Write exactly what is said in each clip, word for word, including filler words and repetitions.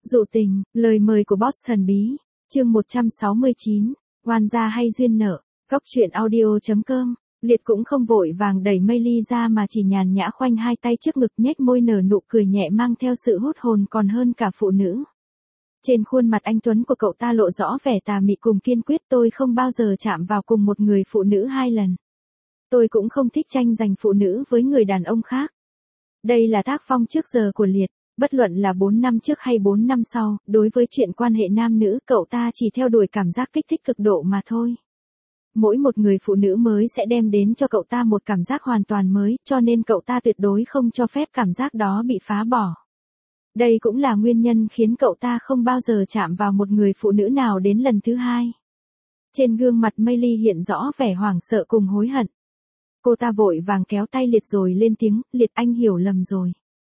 Dụ tình, lời mời của boss thần bí, chương một trăm sáu mươi chín, oan gia hay duyên nợ, góc truyện audio chấm com. Liệt cũng không vội vàng đẩy Meili ra mà chỉ nhàn nhã khoanh hai tay trước ngực nhếch môi nở nụ cười nhẹ mang theo sự hút hồn còn hơn cả phụ nữ. Trên khuôn mặt anh tuấn của cậu ta lộ rõ vẻ tà mị cùng kiên quyết, tôi không bao giờ chạm vào cùng một người phụ nữ hai lần. Tôi cũng không thích tranh giành phụ nữ với người đàn ông khác. Đây là tác phong trước giờ của Liệt. Bất luận là bốn năm trước hay bốn năm sau, đối với chuyện quan hệ nam nữ cậu ta chỉ theo đuổi cảm giác kích thích cực độ mà thôi. Mỗi một người phụ nữ mới sẽ đem đến cho cậu ta một cảm giác hoàn toàn mới, cho nên cậu ta tuyệt đối không cho phép cảm giác đó bị phá bỏ. Đây cũng là nguyên nhân khiến cậu ta không bao giờ chạm vào một người phụ nữ nào đến lần thứ hai. Trên gương mặt Meili hiện rõ vẻ hoảng sợ cùng hối hận. Cô ta vội vàng kéo tay Liệt rồi lên tiếng, Liệt anh hiểu lầm rồi.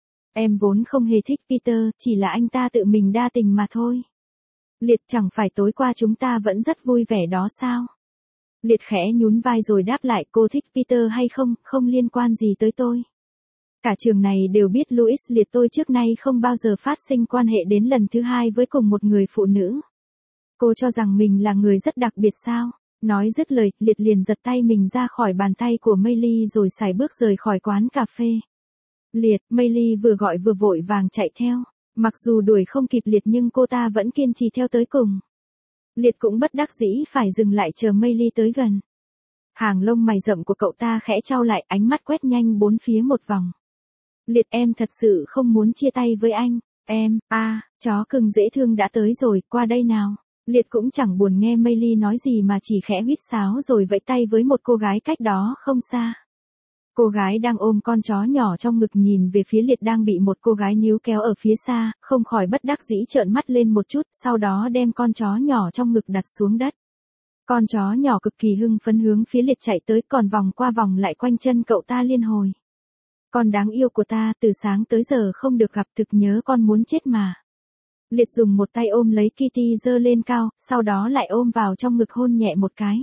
Em vốn không hề thích Peter, chỉ là anh ta tự mình đa tình mà thôi. Liệt chẳng phải tối qua chúng ta vẫn rất vui vẻ đó sao? Liệt khẽ nhún vai rồi đáp lại, cô thích Peter hay không, không liên quan gì tới tôi. Cả trường này đều biết Louis Liệt tôi trước nay không bao giờ phát sinh quan hệ đến lần thứ hai với cùng một người phụ nữ. Cô cho rằng mình là người rất đặc biệt sao? Nói dứt lời, Liệt liền giật tay mình ra khỏi bàn tay của Meili rồi sải bước rời khỏi quán cà phê. Liệt, Meili vừa gọi vừa vội vàng chạy theo. Mặc dù đuổi không kịp Liệt nhưng cô ta vẫn kiên trì theo tới cùng. Liệt cũng bất đắc dĩ phải dừng lại chờ Meili tới gần. Hàng lông mày rậm của cậu ta khẽ chau lại, ánh mắt quét nhanh bốn phía một vòng. Liệt, em thật sự không muốn chia tay với anh. Em, a, à, chó cưng dễ thương đã tới rồi, qua đây nào. Liệt cũng chẳng buồn nghe Meili nói gì mà chỉ khẽ huýt sáo rồi vẫy tay với một cô gái cách đó không xa. Cô gái đang ôm con chó nhỏ trong ngực nhìn về phía Liệt đang bị một cô gái níu kéo ở phía xa, không khỏi bất đắc dĩ trợn mắt lên một chút, sau đó đem con chó nhỏ trong ngực đặt xuống đất. Con chó nhỏ cực kỳ hưng phấn hướng phía Liệt chạy tới, còn vòng qua vòng lại quanh chân cậu ta liên hồi. Con đáng yêu của ta, từ sáng tới giờ không được gặp, thực nhớ con muốn chết mà. Liệt dùng một tay ôm lấy Kitty giơ lên cao, sau đó lại ôm vào trong ngực hôn nhẹ một cái.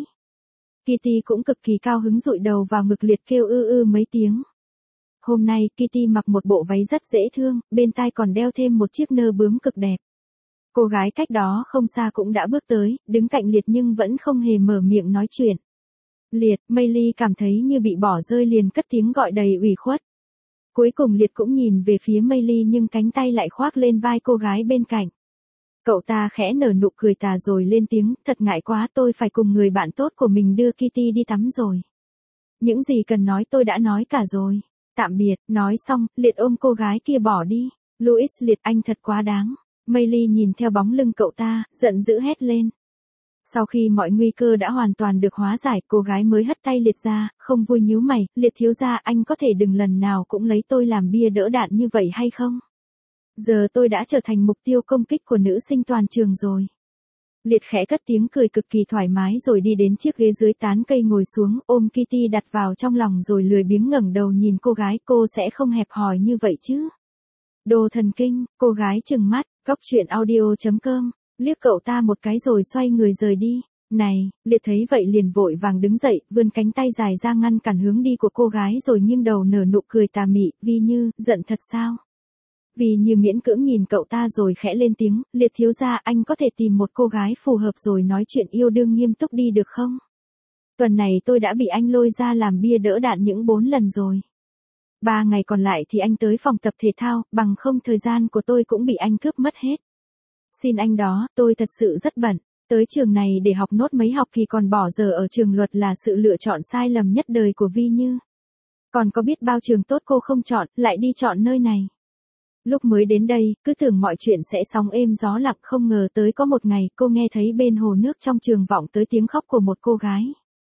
Kitty cũng cực kỳ cao hứng dụi đầu vào ngực Liệt kêu ư ư mấy tiếng. Hôm nay Kitty mặc một bộ váy rất dễ thương, bên tai còn đeo thêm một chiếc nơ bướm cực đẹp. Cô gái cách đó không xa cũng đã bước tới, đứng cạnh Liệt nhưng vẫn không hề mở miệng nói chuyện. Liệt, Meili cảm thấy như bị bỏ rơi liền cất tiếng gọi đầy ủy khuất. Cuối cùng Liệt cũng nhìn về phía Meili nhưng cánh tay lại khoác lên vai cô gái bên cạnh. Cậu ta khẽ nở nụ cười tà rồi lên tiếng, thật ngại quá, tôi phải cùng người bạn tốt của mình đưa Kitty đi tắm rồi. Những gì cần nói tôi đã nói cả rồi. Tạm biệt, nói xong, Liệt ôm cô gái kia bỏ đi. Louis Liệt anh thật quá đáng. Meili nhìn theo bóng lưng cậu ta, giận dữ hét lên. Sau khi mọi nguy cơ đã hoàn toàn được hóa giải, cô gái mới hất tay Liệt ra, không vui nhíu mày, Liệt thiếu gia anh có thể đừng lần nào cũng lấy tôi làm bia đỡ đạn như vậy hay không? Giờ tôi đã trở thành mục tiêu công kích của nữ sinh toàn trường rồi. Liệt khẽ cất tiếng cười cực kỳ thoải mái rồi đi đến chiếc ghế dưới tán cây ngồi xuống, ôm Kitty đặt vào trong lòng rồi lười biếng ngẩng đầu nhìn cô gái, cô sẽ không hẹp hòi như vậy chứ. Đồ thần kinh, cô gái trừng mắt, góc truyện audio chấm com, liếc cậu ta một cái rồi xoay người rời đi. Này, Liệt thấy vậy liền vội vàng đứng dậy, vươn cánh tay dài ra ngăn cản hướng đi của cô gái rồi nghiêng đầu nở nụ cười tà mị, Vi Như, giận thật sao? Vì Như miễn cưỡng nhìn cậu ta rồi khẽ lên tiếng, Liệt thiếu gia anh có thể tìm một cô gái phù hợp rồi nói chuyện yêu đương nghiêm túc đi được không? Tuần này tôi đã bị anh lôi ra làm bia đỡ đạn những bốn lần rồi. Ba ngày còn lại thì anh tới phòng tập thể thao, bằng không thời gian của tôi cũng bị anh cướp mất hết. Xin anh đó, tôi thật sự rất bận. Tới trường này để học nốt mấy học kỳ còn bỏ giờ ở trường luật là sự lựa chọn sai lầm nhất đời của Vi Như. Còn có biết bao trường tốt cô không chọn, lại đi chọn nơi này. Lúc mới đến đây, cứ tưởng mọi chuyện sẽ sóng êm gió lặng, không ngờ tới có một ngày cô nghe thấy bên hồ nước trong trường vọng tới tiếng khóc của một cô gái.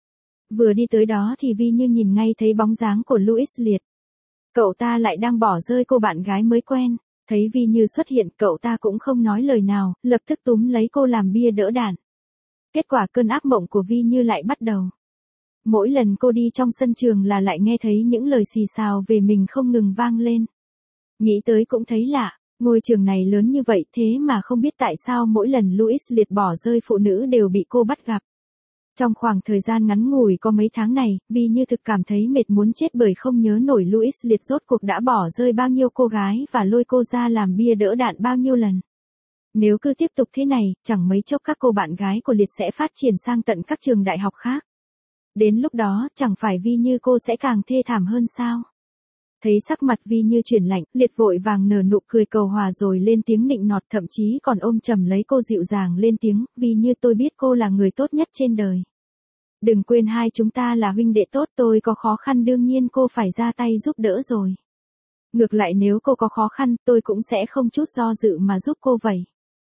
Vừa đi tới đó thì Vi Như nhìn ngay thấy bóng dáng của Louis Liệt. Cậu ta lại đang bỏ rơi cô bạn gái mới quen. Thấy Vi Như xuất hiện, cậu ta cũng không nói lời nào, lập tức túm lấy cô làm bia đỡ đạn. Kết quả cơn ác mộng của Vi Như lại bắt đầu. Mỗi lần cô đi trong sân trường là lại nghe thấy những lời xì xào về mình không ngừng vang lên. Nghĩ tới cũng thấy lạ, ngôi trường này lớn như vậy thế mà không biết tại sao mỗi lần Louis Liệt bỏ rơi phụ nữ đều bị cô bắt gặp. Trong khoảng thời gian ngắn ngủi có mấy tháng này, Vi Như thực cảm thấy mệt muốn chết bởi không nhớ nổi Louis Liệt rốt cuộc đã bỏ rơi bao nhiêu cô gái và lôi cô ra làm bia đỡ đạn bao nhiêu lần. Nếu cứ tiếp tục thế này, chẳng mấy chốc các cô bạn gái của Liệt sẽ phát triển sang tận các trường đại học khác. Đến lúc đó, chẳng phải Vi Như cô sẽ càng thê thảm hơn sao? Thấy sắc mặt Vi Như chuyển lạnh, Liệt vội vàng nở nụ cười cầu hòa rồi lên tiếng nịnh nọt, thậm chí còn ôm chầm lấy cô dịu dàng lên tiếng, Vi Như tôi biết cô là người tốt nhất trên đời. Đừng quên hai chúng ta là huynh đệ tốt, tôi có khó khăn đương nhiên cô phải ra tay giúp đỡ rồi. Ngược lại nếu cô có khó khăn, tôi cũng sẽ không chút do dự mà giúp cô vậy.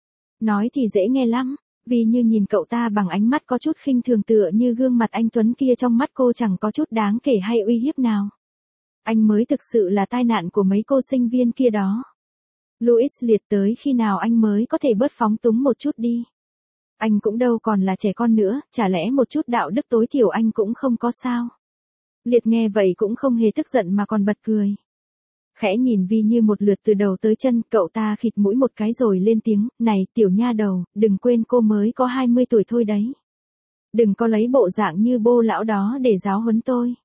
Nói thì dễ nghe lắm, Vi Như nhìn cậu ta bằng ánh mắt có chút khinh thường tựa như gương mặt anh Tuấn kia trong mắt cô chẳng có chút đáng kể hay uy hiếp nào. Anh mới thực sự là tai nạn của mấy cô sinh viên kia đó. Louis Liệt tới khi nào anh mới có thể bớt phóng túng một chút đi. Anh cũng đâu còn là trẻ con nữa, chả lẽ một chút đạo đức tối thiểu anh cũng không có sao. Liệt nghe vậy cũng không hề tức giận mà còn bật cười. Khẽ nhìn Vi Như một lượt từ đầu tới chân, cậu ta khịt mũi một cái rồi lên tiếng, này tiểu nha đầu, đừng quên cô mới có hai mươi tuổi thôi đấy. Đừng có lấy bộ dạng như bô lão đó để giáo huấn tôi.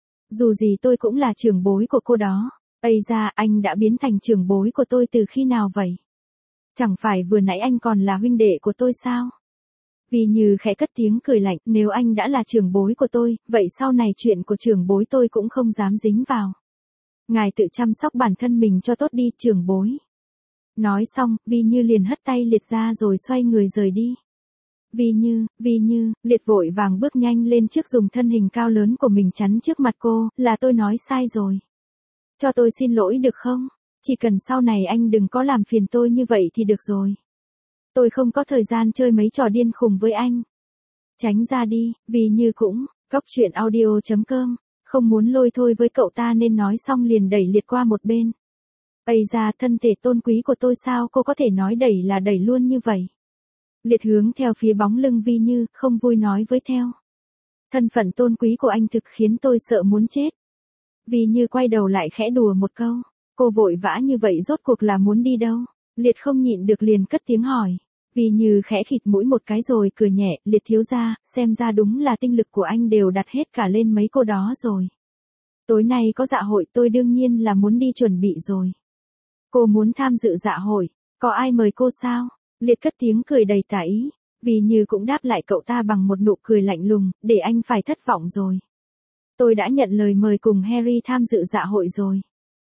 Dù gì tôi cũng là trưởng bối của cô đó. Ây ra, anh đã biến thành trưởng bối của tôi từ khi nào vậy? Chẳng phải vừa nãy anh còn là huynh đệ của tôi sao? Vi Như khẽ cất tiếng cười lạnh, nếu anh đã là trưởng bối của tôi, vậy sau này chuyện của trưởng bối tôi cũng không dám dính vào. Ngài tự chăm sóc bản thân mình cho tốt đi, trưởng bối. Nói xong, Vi Như liền hất tay Liệt ra rồi xoay người rời đi. Vi Như, Vi Như, Liệt vội vàng bước nhanh lên trước dùng thân hình cao lớn của mình chắn trước mặt cô, là tôi nói sai rồi. Cho tôi xin lỗi được không? Chỉ cần sau này anh đừng có làm phiền tôi như vậy thì được rồi. Tôi không có thời gian chơi mấy trò điên khùng với anh. Tránh ra đi, Vi Như cũng, Cóc Truyện Audio chấm com, không muốn lôi thôi với cậu ta nên nói xong liền đẩy Liệt qua một bên. Ây da, thân thể tôn quý của tôi sao cô có thể nói đẩy là đẩy luôn như vậy? Liệt hướng theo phía bóng lưng Vi Như, không vui nói với theo. Thân phận tôn quý của anh thực khiến tôi sợ muốn chết. Vi Như quay đầu lại khẽ đùa một câu. Cô vội vã như vậy rốt cuộc là muốn đi đâu? Liệt không nhịn được liền cất tiếng hỏi. Vi Như khẽ khịt mũi một cái rồi cười nhẹ, Liệt thiếu gia, xem ra đúng là tinh lực của anh đều đặt hết cả lên mấy cô đó rồi. Tối nay có dạ hội tôi đương nhiên là muốn đi chuẩn bị rồi. Cô muốn tham dự dạ hội, có ai mời cô sao? Liệt cất tiếng cười đầy tà ý. Vi Như cũng đáp lại cậu ta bằng một nụ cười lạnh lùng, để anh phải thất vọng rồi. Tôi đã nhận lời mời cùng Harry tham dự dạ hội rồi.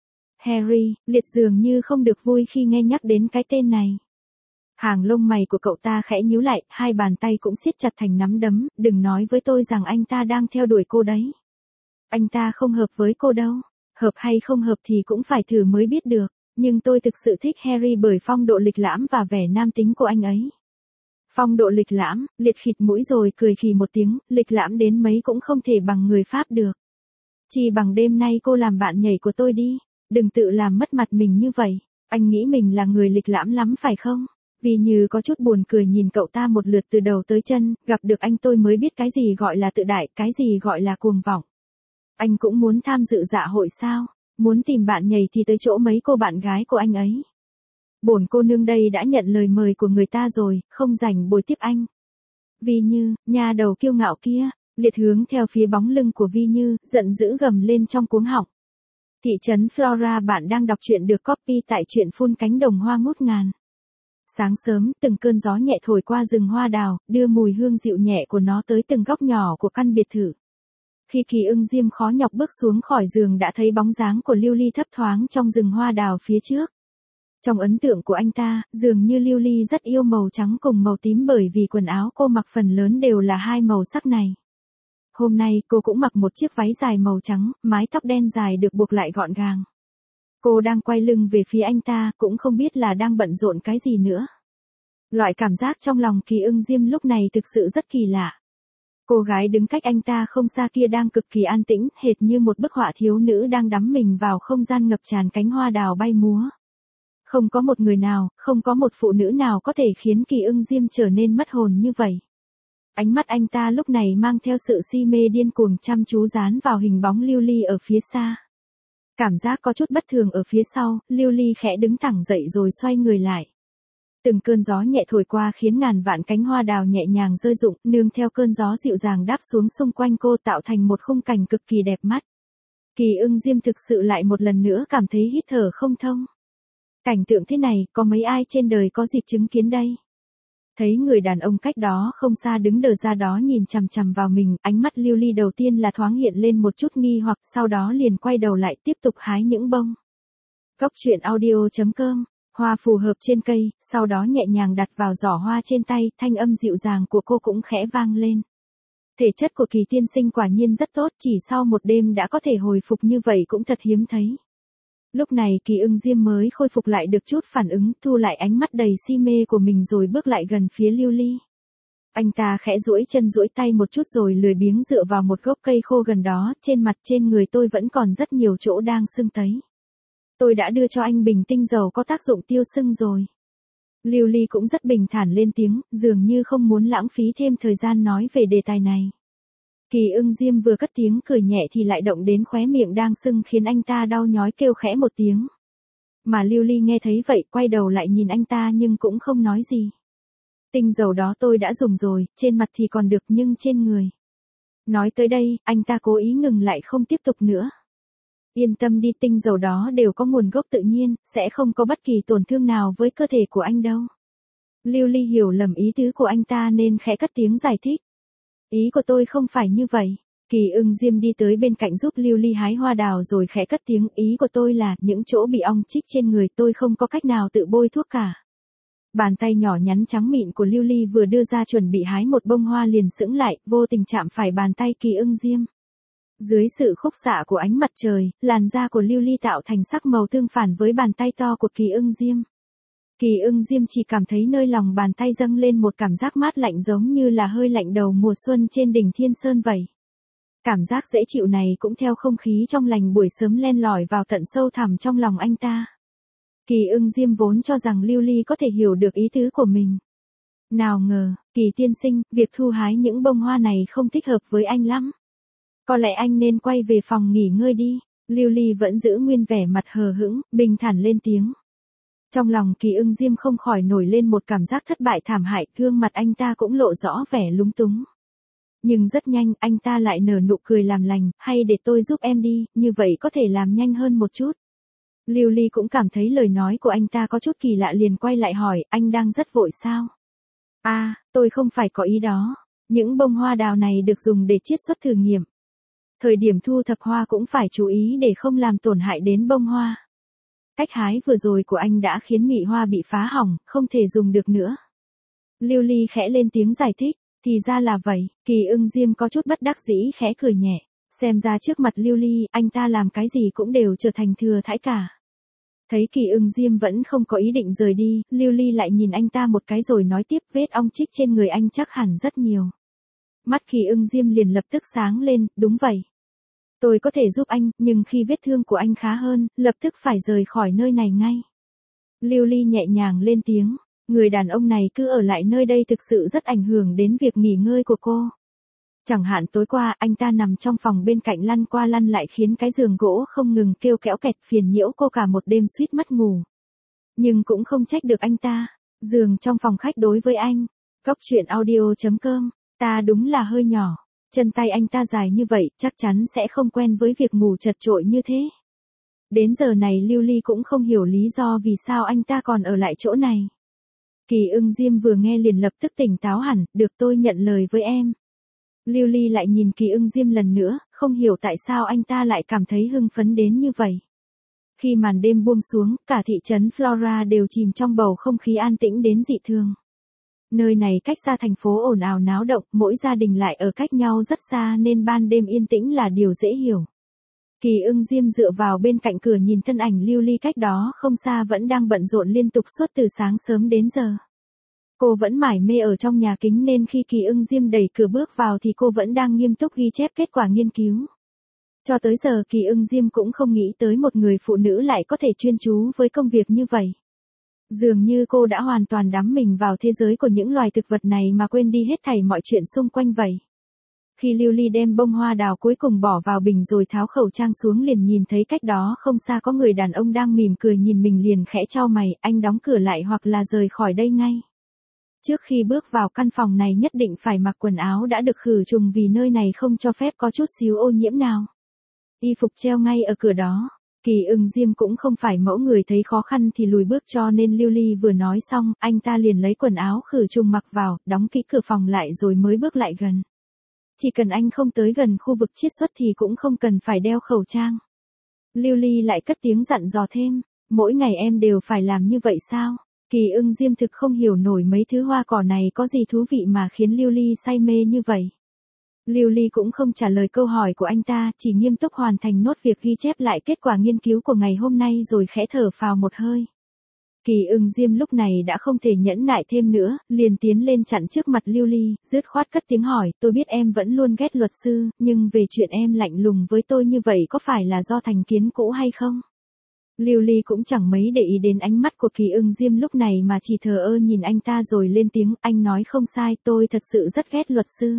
Harry, Liệt dường như không được vui khi nghe nhắc đến cái tên này. Hàng lông mày của cậu ta khẽ nhíu lại, hai bàn tay cũng siết chặt thành nắm đấm, đừng nói với tôi rằng anh ta đang theo đuổi cô đấy. Anh ta không hợp với cô đâu, hợp hay không hợp thì cũng phải thử mới biết được, nhưng tôi thực sự thích Harry bởi phong độ lịch lãm và vẻ nam tính của anh ấy. Phong độ lịch lãm, Liệt khịt mũi rồi cười khì một tiếng, lịch lãm đến mấy cũng không thể bằng người Pháp được. Chỉ bằng đêm nay cô làm bạn nhảy của tôi đi, đừng tự làm mất mặt mình như vậy, anh nghĩ mình là người lịch lãm lắm phải không? Vi Như có chút buồn cười nhìn cậu ta một lượt từ đầu tới chân, gặp được anh tôi mới biết cái gì gọi là tự đại, cái gì gọi là cuồng vọng. Anh cũng muốn tham dự dạ hội sao? Muốn tìm bạn nhảy thì tới chỗ mấy cô bạn gái của anh ấy. Bổn cô nương đây đã nhận lời mời của người ta rồi, không rảnh bồi tiếp anh. Vi Như, nha đầu kiêu ngạo kia, Liệt hướng theo phía bóng lưng của Vi Như, giận dữ gầm lên trong cuống họng. Thị trấn Flora, bạn đang đọc truyện được copy tại truyện phun cánh đồng hoa ngút ngàn. Sáng sớm, từng cơn gió nhẹ thổi qua rừng hoa đào, đưa mùi hương dịu nhẹ của nó tới từng góc nhỏ của căn biệt thự. Khi Kỳ Ưng Diêm khó nhọc bước xuống khỏi giường đã thấy bóng dáng của Lưu Ly thấp thoáng trong rừng hoa đào phía trước. Trong ấn tượng của anh ta, dường như Lưu Ly rất yêu màu trắng cùng màu tím bởi vì quần áo cô mặc phần lớn đều là hai màu sắc này. Hôm nay cô cũng mặc một chiếc váy dài màu trắng, mái tóc đen dài được buộc lại gọn gàng. Cô đang quay lưng về phía anh ta, cũng không biết là đang bận rộn cái gì nữa. Loại cảm giác trong lòng Kỳ Ưng Diêm lúc này thực sự rất kỳ lạ. Cô gái đứng cách anh ta không xa kia đang cực kỳ an tĩnh, hệt như một bức họa thiếu nữ đang đắm mình vào không gian ngập tràn cánh hoa đào bay múa. Không có một người nào, không có một phụ nữ nào có thể khiến Kỳ Ưng Diêm trở nên mất hồn như vậy. Ánh mắt anh ta lúc này mang theo sự si mê điên cuồng chăm chú dán vào hình bóng Lưu Ly ở phía xa. Cảm giác có chút bất thường ở phía sau, Lưu Ly khẽ đứng thẳng dậy rồi xoay người lại. Từng cơn gió nhẹ thổi qua khiến ngàn vạn cánh hoa đào nhẹ nhàng rơi rụng, nương theo cơn gió dịu dàng đáp xuống xung quanh cô tạo thành một khung cảnh cực kỳ đẹp mắt. Kỳ Ưng Diêm thực sự lại một lần nữa cảm thấy hít thở không thông. Cảnh tượng thế này, có mấy ai trên đời có dịp chứng kiến đây? Thấy người đàn ông cách đó không xa đứng đờ ra đó nhìn chằm chằm vào mình, ánh mắt Lưu Ly đầu tiên là thoáng hiện lên một chút nghi hoặc, sau đó liền quay đầu lại tiếp tục hái những bông. Góc truyện audio chấm com, hoa phù hợp trên cây, sau đó nhẹ nhàng đặt vào giỏ hoa trên tay, thanh âm dịu dàng của cô cũng khẽ vang lên. Thể chất của Kỳ tiên sinh quả nhiên rất tốt, chỉ sau một đêm đã có thể hồi phục như vậy cũng thật hiếm thấy. Lúc này Kỳ Ưng Diêm mới khôi phục lại được chút phản ứng, thu lại ánh mắt đầy si mê của mình rồi bước lại gần phía Lưu Ly. Anh ta khẽ duỗi chân duỗi tay một chút rồi lười biếng dựa vào một gốc cây khô gần đó, trên mặt trên người tôi vẫn còn rất nhiều chỗ đang sưng tấy. Tôi đã đưa cho anh bình tinh dầu có tác dụng tiêu sưng rồi. Lưu Ly cũng rất bình thản lên tiếng, dường như không muốn lãng phí thêm thời gian nói về đề tài này. Kỳ Ưng Diêm vừa cất tiếng cười nhẹ thì lại động đến khóe miệng đang sưng khiến anh ta đau nhói kêu khẽ một tiếng. Mà Lưu Ly nghe thấy vậy quay đầu lại nhìn anh ta nhưng cũng không nói gì. Tinh dầu đó tôi đã dùng rồi, trên mặt thì còn được nhưng trên người. Nói tới đây, anh ta cố ý ngừng lại không tiếp tục nữa. Yên tâm đi, tinh dầu đó đều có nguồn gốc tự nhiên, sẽ không có bất kỳ tổn thương nào với cơ thể của anh đâu. Lưu Ly hiểu lầm ý tứ của anh ta nên khẽ cất tiếng giải thích. Ý của tôi không phải như vậy. Kỳ Ưng Diêm đi tới bên cạnh giúp Lưu Ly hái hoa đào rồi khẽ cất tiếng, ý của tôi là những chỗ bị ong chích trên người tôi không có cách nào tự bôi thuốc cả. Bàn tay nhỏ nhắn trắng mịn của Lưu Ly vừa đưa ra chuẩn bị hái một bông hoa liền sững lại, vô tình chạm phải bàn tay Kỳ Ưng Diêm. Dưới sự khúc xạ của ánh mặt trời, làn da của Lưu Ly tạo thành sắc màu tương phản với bàn tay to của Kỳ Ưng Diêm. Kỳ Ưng Diêm chỉ cảm thấy nơi lòng bàn tay dâng lên một cảm giác mát lạnh giống như là hơi lạnh đầu mùa xuân trên đỉnh Thiên Sơn vậy. Cảm giác dễ chịu này cũng theo không khí trong lành buổi sớm len lỏi vào tận sâu thẳm trong lòng anh ta. Kỳ Ưng Diêm vốn cho rằng Lưu Ly có thể hiểu được ý tứ của mình. Nào ngờ, Kỳ tiên sinh, việc thu hái những bông hoa này không thích hợp với anh lắm. Có lẽ anh nên quay về phòng nghỉ ngơi đi. Lưu Ly vẫn giữ nguyên vẻ mặt hờ hững, bình thản lên tiếng. Trong lòng Kỳ Ưng Diêm không khỏi nổi lên một cảm giác thất bại thảm hại, gương mặt anh ta cũng lộ rõ vẻ lúng túng. Nhưng rất nhanh, anh ta lại nở nụ cười làm lành, hay để tôi giúp em đi, như vậy có thể làm nhanh hơn một chút. Lưu Ly cũng cảm thấy lời nói của anh ta có chút kỳ lạ liền quay lại hỏi, anh đang rất vội sao? À, tôi không phải có ý đó. Những bông hoa đào này được dùng để chiết xuất thử nghiệm. Thời điểm thu thập hoa cũng phải chú ý để không làm tổn hại đến bông hoa. Cách hái vừa rồi của anh đã khiến mị hoa bị phá hỏng, không thể dùng được nữa. Lưu Ly khẽ lên tiếng giải thích, thì ra là vậy. Kỳ Ưng Diêm có chút bất đắc dĩ khẽ cười nhẹ. Xem ra trước mặt Lưu Ly, anh ta làm cái gì cũng đều trở thành thừa thãi cả. Thấy Kỳ Ưng Diêm vẫn không có ý định rời đi, Lưu Ly lại nhìn anh ta một cái rồi nói tiếp, vết ong chích trên người anh chắc hẳn rất nhiều. Mắt Kỳ Ưng Diêm liền lập tức sáng lên, đúng vậy. Tôi có thể giúp anh, nhưng khi vết thương của anh khá hơn, lập tức phải rời khỏi nơi này ngay. Lưu Ly nhẹ nhàng lên tiếng, người đàn ông này cứ ở lại nơi đây thực sự rất ảnh hưởng đến việc nghỉ ngơi của cô. Chẳng hạn tối qua anh ta nằm trong phòng bên cạnh lăn qua lăn lại khiến cái giường gỗ không ngừng kêu kéo kẹt phiền nhiễu cô cả một đêm suýt mất ngủ. Nhưng cũng không trách được anh ta, giường trong phòng khách đối với anh. Góc truyện audio chấm com, ta đúng là hơi nhỏ. Chân tay anh ta dài như vậy, chắc chắn sẽ không quen với việc ngủ chật chội như thế. Đến giờ này Lưu Ly cũng không hiểu lý do vì sao anh ta còn ở lại chỗ này. Kỳ Ưng Diêm vừa nghe liền lập tức tỉnh táo hẳn, được tôi nhận lời với em. Lưu Ly lại nhìn Kỳ Ưng Diêm lần nữa, không hiểu tại sao anh ta lại cảm thấy hưng phấn đến như vậy. Khi màn đêm buông xuống, cả thị trấn Flora đều chìm trong bầu không khí an tĩnh đến dị thường. Nơi này cách xa thành phố ồn ào náo động, mỗi gia đình lại ở cách nhau rất xa nên ban đêm yên tĩnh là điều dễ hiểu. Kỳ Ưng Diêm dựa vào bên cạnh cửa nhìn thân ảnh Lưu Ly cách đó không xa vẫn đang bận rộn liên tục suốt từ sáng sớm đến giờ. Cô vẫn mải mê ở trong nhà kính nên khi Kỳ Ưng Diêm đẩy cửa bước vào thì cô vẫn đang nghiêm túc ghi chép kết quả nghiên cứu. Cho tới giờ Kỳ Ưng Diêm cũng không nghĩ tới một người phụ nữ lại có thể chuyên chú với công việc như vậy. Dường như cô đã hoàn toàn đắm mình vào thế giới của những loài thực vật này mà quên đi hết thảy mọi chuyện xung quanh vậy. Khi Lưu Ly đem bông hoa đào cuối cùng bỏ vào bình rồi tháo khẩu trang xuống liền nhìn thấy cách đó không xa có người đàn ông đang mỉm cười nhìn mình liền khẽ chau mày, anh đóng cửa lại hoặc là rời khỏi đây ngay. Trước khi bước vào căn phòng này nhất định phải mặc quần áo đã được khử trùng vì nơi này không cho phép có chút xíu ô nhiễm nào. Y phục treo ngay ở cửa đó. Kỳ Ưng Diêm cũng không phải mẫu người thấy khó khăn thì lùi bước, cho nên Lưu Ly vừa nói xong, anh ta liền lấy quần áo khử trùng mặc vào, đóng kỹ cửa phòng lại rồi mới bước lại gần. Chỉ cần anh không tới gần khu vực chiết xuất thì cũng không cần phải đeo khẩu trang. Lưu Ly lại cất tiếng dặn dò thêm, mỗi ngày em đều phải làm như vậy sao? Kỳ Ưng Diêm thực không hiểu nổi mấy thứ hoa cỏ này có gì thú vị mà khiến Lưu Ly say mê như vậy. Lưu Ly cũng không trả lời câu hỏi của anh ta, chỉ nghiêm túc hoàn thành nốt việc ghi chép lại kết quả nghiên cứu của ngày hôm nay rồi khẽ thở phào một hơi. Kỳ Ưng Diêm lúc này đã không thể nhẫn nại thêm nữa, liền tiến lên chặn trước mặt Lưu Ly, dứt khoát cất tiếng hỏi, tôi biết em vẫn luôn ghét luật sư, nhưng về chuyện em lạnh lùng với tôi như vậy có phải là do thành kiến cũ hay không? Lưu Ly cũng chẳng mấy để ý đến ánh mắt của Kỳ Ưng Diêm lúc này mà chỉ thờ ơ nhìn anh ta rồi lên tiếng, anh nói không sai, tôi thật sự rất ghét luật sư.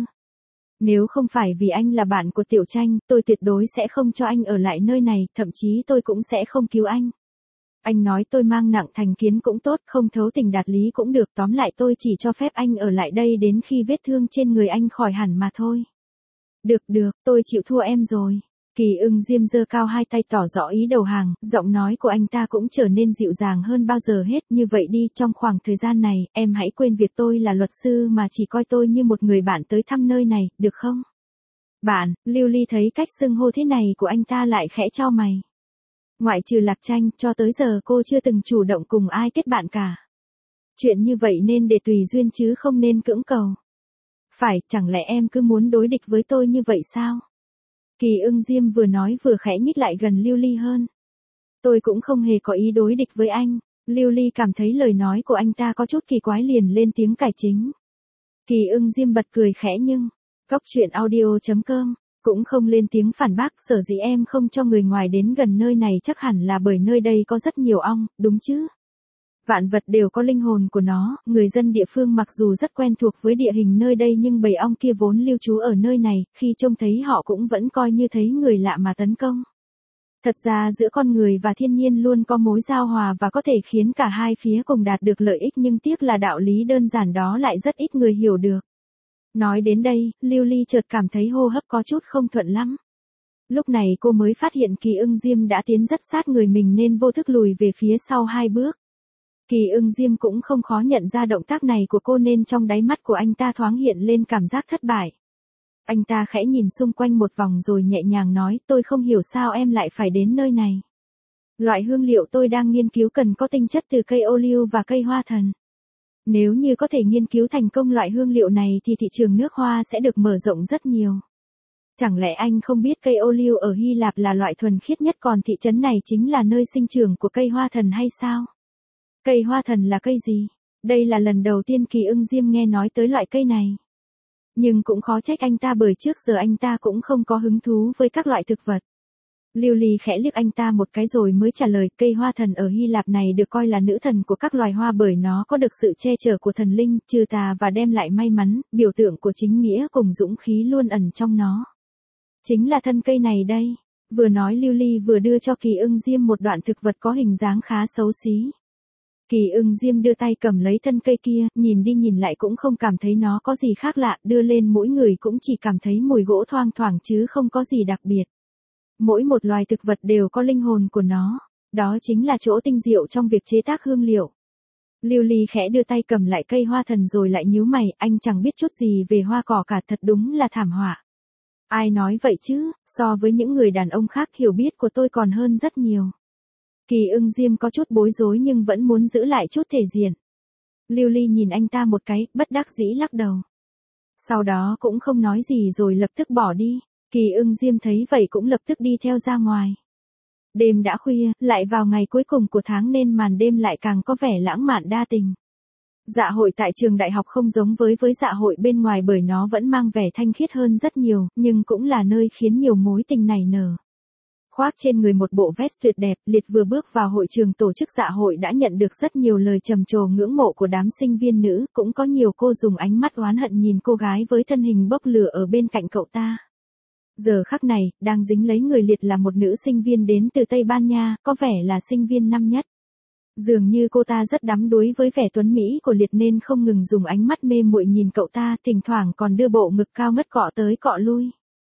Nếu không phải vì anh là bạn của Tiểu Tranh, tôi tuyệt đối sẽ không cho anh ở lại nơi này, thậm chí tôi cũng sẽ không cứu anh. Anh nói tôi mang nặng thành kiến cũng tốt, không thấu tình đạt lý cũng được, tóm lại tôi chỉ cho phép anh ở lại đây đến khi vết thương trên người anh khỏi hẳn mà thôi. Được được, tôi chịu thua em rồi. Kỳ Ưng Diêm giơ cao hai tay tỏ rõ ý đầu hàng, giọng nói của anh ta cũng trở nên dịu dàng hơn bao giờ hết. Như vậy đi, trong khoảng thời gian này, em hãy quên việc tôi là luật sư mà chỉ coi tôi như một người bạn tới thăm nơi này, được không? Bạn, Lưu Ly thấy cách xưng hô thế này của anh ta lại khẽ chau mày. Ngoại trừ Lạc Tranh, cho tới giờ cô chưa từng chủ động cùng ai kết bạn cả. Chuyện như vậy nên để tùy duyên chứ không nên cưỡng cầu. Phải, chẳng lẽ em cứ muốn đối địch với tôi như vậy sao? Kỳ Ưng Diêm vừa nói vừa khẽ nhích lại gần Lưu Ly hơn. Tôi cũng không hề có ý đối địch với anh. Lưu Ly cảm thấy lời nói của anh ta có chút kỳ quái liền lên tiếng cải chính. Kỳ Ưng Diêm bật cười khẽ nhưng, cóc truyện audio chấm com, cũng không lên tiếng phản bác, sở dĩ em không cho người ngoài đến gần nơi này chắc hẳn là bởi nơi đây có rất nhiều ong, đúng chứ? Vạn vật đều có linh hồn của nó, người dân địa phương mặc dù rất quen thuộc với địa hình nơi đây nhưng bầy ong kia vốn lưu trú ở nơi này, khi trông thấy họ cũng vẫn coi như thấy người lạ mà tấn công. Thật ra giữa con người và thiên nhiên luôn có mối giao hòa và có thể khiến cả hai phía cùng đạt được lợi ích, nhưng tiếc là đạo lý đơn giản đó lại rất ít người hiểu được. Nói đến đây, Lưu Ly chợt cảm thấy hô hấp có chút không thuận lắm. Lúc này cô mới phát hiện Kỳ Ưng Diêm đã tiến rất sát người mình nên vô thức lùi về phía sau hai bước. Kỳ Ưng Diêm cũng không khó nhận ra động tác này của cô nên trong đáy mắt của anh ta thoáng hiện lên cảm giác thất bại. Anh ta khẽ nhìn xung quanh một vòng rồi nhẹ nhàng nói, tôi không hiểu sao em lại phải đến nơi này. Loại hương liệu tôi đang nghiên cứu cần có tinh chất từ cây ô liu và cây hoa thần. Nếu như có thể nghiên cứu thành công loại hương liệu này thì thị trường nước hoa sẽ được mở rộng rất nhiều. Chẳng lẽ anh không biết cây ô liu ở Hy Lạp là loại thuần khiết nhất, còn thị trấn này chính là nơi sinh trưởng của cây hoa thần hay sao? Cây hoa thần là cây gì? Đây là lần đầu tiên Kỳ Ưng Diêm nghe nói tới loại cây này. Nhưng cũng khó trách anh ta bởi trước giờ anh ta cũng không có hứng thú với các loại thực vật. Lưu Ly khẽ liếc anh ta một cái rồi mới trả lời, cây hoa thần ở Hy Lạp này được coi là nữ thần của các loài hoa bởi nó có được sự che chở của thần linh, trừ tà và đem lại may mắn, biểu tượng của chính nghĩa cùng dũng khí luôn ẩn trong nó. Chính là thân cây này đây. Vừa nói Lưu Ly vừa đưa cho Kỳ Ưng Diêm một đoạn thực vật có hình dáng khá xấu xí. Kỳ Ưng Diêm đưa tay cầm lấy thân cây kia, nhìn đi nhìn lại cũng không cảm thấy nó có gì khác lạ, đưa lên mũi người cũng chỉ cảm thấy mùi gỗ thoang thoảng chứ không có gì đặc biệt. Mỗi một loài thực vật đều có linh hồn của nó, đó chính là chỗ tinh diệu trong việc chế tác hương liệu. Lưu Ly khẽ đưa tay cầm lại cây hoa thần rồi lại nhíu mày, anh chẳng biết chút gì về hoa cỏ cả, thật đúng là thảm họa. Ai nói vậy chứ, so với những người đàn ông khác hiểu biết của tôi còn hơn rất nhiều. Kỳ Ưng Diêm có chút bối rối nhưng vẫn muốn giữ lại chút thể diện. Lưu Ly nhìn anh ta một cái, bất đắc dĩ lắc đầu. Sau đó cũng không nói gì rồi lập tức bỏ đi. Kỳ Ưng Diêm thấy vậy cũng lập tức đi theo ra ngoài. Đêm đã khuya, lại vào ngày cuối cùng của tháng nên màn đêm lại càng có vẻ lãng mạn đa tình. Dạ hội tại trường đại học không giống với với dạ hội bên ngoài bởi nó vẫn mang vẻ thanh khiết hơn rất nhiều, nhưng cũng là nơi khiến nhiều mối tình nảy nở. Khoác trên người một bộ vest tuyệt đẹp, Liệt vừa bước vào hội trường tổ chức dạ hội đã nhận được rất nhiều lời trầm trồ ngưỡng mộ của đám sinh viên nữ, cũng có nhiều cô dùng ánh mắt oán hận nhìn cô gái với thân hình bốc lửa ở bên cạnh cậu ta. Giờ khắc này, đang dính lấy người Liệt là một nữ sinh viên đến từ Tây Ban Nha, có vẻ là sinh viên năm nhất. Dường như cô ta rất đắm đuối với vẻ tuấn mỹ của Liệt nên không ngừng dùng ánh mắt mê muội nhìn cậu ta, thỉnh thoảng còn đưa bộ ngực cao ngất cọ tới cọ lui.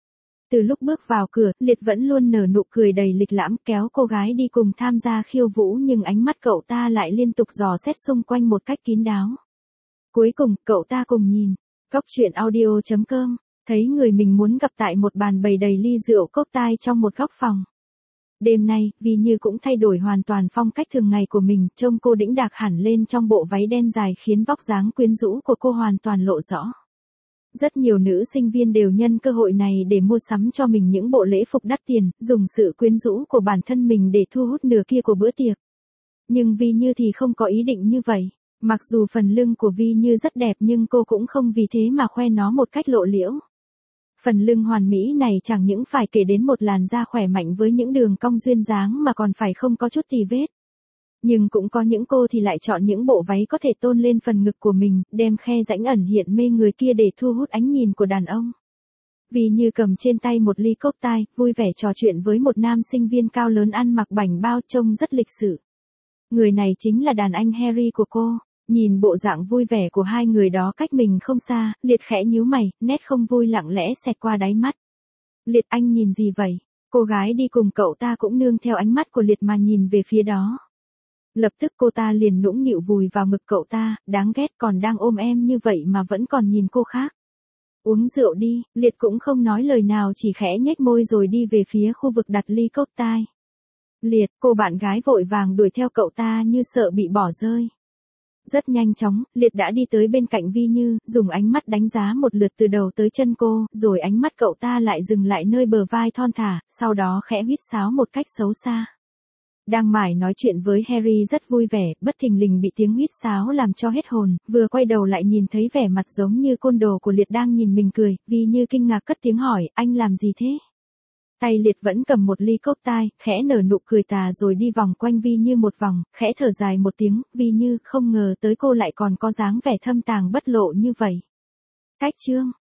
Từ lúc bước vào cửa, Liệt vẫn luôn nở nụ cười đầy lịch lãm kéo cô gái đi cùng tham gia khiêu vũ nhưng ánh mắt cậu ta lại liên tục dò xét xung quanh một cách kín đáo. Cuối cùng, cậu ta cùng nhìn. Cóc truyện audio chấm com, thấy người mình muốn gặp tại một bàn bày đầy ly rượu cốc tai trong một góc phòng. Đêm nay, Vi Như cũng thay đổi hoàn toàn phong cách thường ngày của mình, trông cô đĩnh đạc hẳn lên trong bộ váy đen dài khiến vóc dáng quyến rũ của cô hoàn toàn lộ rõ. Rất nhiều nữ sinh viên đều nhân cơ hội này để mua sắm cho mình những bộ lễ phục đắt tiền, dùng sự quyến rũ của bản thân mình để thu hút nửa kia của bữa tiệc. Nhưng Vi Như thì không có ý định như vậy. Mặc dù phần lưng của Vi Như rất đẹp nhưng cô cũng không vì thế mà khoe nó một cách lộ liễu. Phần lưng hoàn mỹ này chẳng những phải kể đến một làn da khỏe mạnh với những đường cong duyên dáng mà còn phải không có chút tì vết. Nhưng cũng có những cô thì lại chọn những bộ váy có thể tôn lên phần ngực của mình, đem khe rãnh ẩn hiện mê người kia để thu hút ánh nhìn của đàn ông. Vi Như cầm trên tay một ly cốc tai, vui vẻ trò chuyện với một nam sinh viên cao lớn ăn mặc bảnh bao trông rất lịch sự. Người này chính là đàn anh Harry của cô. Nhìn bộ dạng vui vẻ của hai người đó cách mình không xa, Liệt khẽ nhíu mày, nét không vui lặng lẽ xẹt qua đáy mắt. Liệt, anh nhìn gì vậy? Cô gái đi cùng cậu ta cũng nương theo ánh mắt của Liệt mà nhìn về phía đó. Lập tức cô ta liền nũng nịu vùi vào ngực cậu ta, đáng ghét, còn đang ôm em như vậy mà vẫn còn nhìn cô khác. Uống rượu đi, Liệt cũng không nói lời nào chỉ khẽ nhếch môi rồi đi về phía khu vực đặt ly cốc tai. Liệt, cô bạn gái vội vàng đuổi theo cậu ta như sợ bị bỏ rơi. Rất nhanh chóng, Liệt đã đi tới bên cạnh Vi Như, dùng ánh mắt đánh giá một lượt từ đầu tới chân cô, rồi ánh mắt cậu ta lại dừng lại nơi bờ vai thon thả, sau đó khẽ huýt sáo một cách xấu xa. Đang mải nói chuyện với Harry rất vui vẻ, bất thình lình bị tiếng huýt sáo làm cho hết hồn, vừa quay đầu lại nhìn thấy vẻ mặt giống như côn đồ của Liệt đang nhìn mình cười, Vi Như kinh ngạc cất tiếng hỏi, anh làm gì thế? Tay Liệt vẫn cầm một ly cốc tai, khẽ nở nụ cười tà rồi đi vòng quanh Vi Như một vòng, khẽ thở dài một tiếng, Vi Như không ngờ tới cô lại còn có dáng vẻ thâm tàng bất lộ như vậy. Cách chương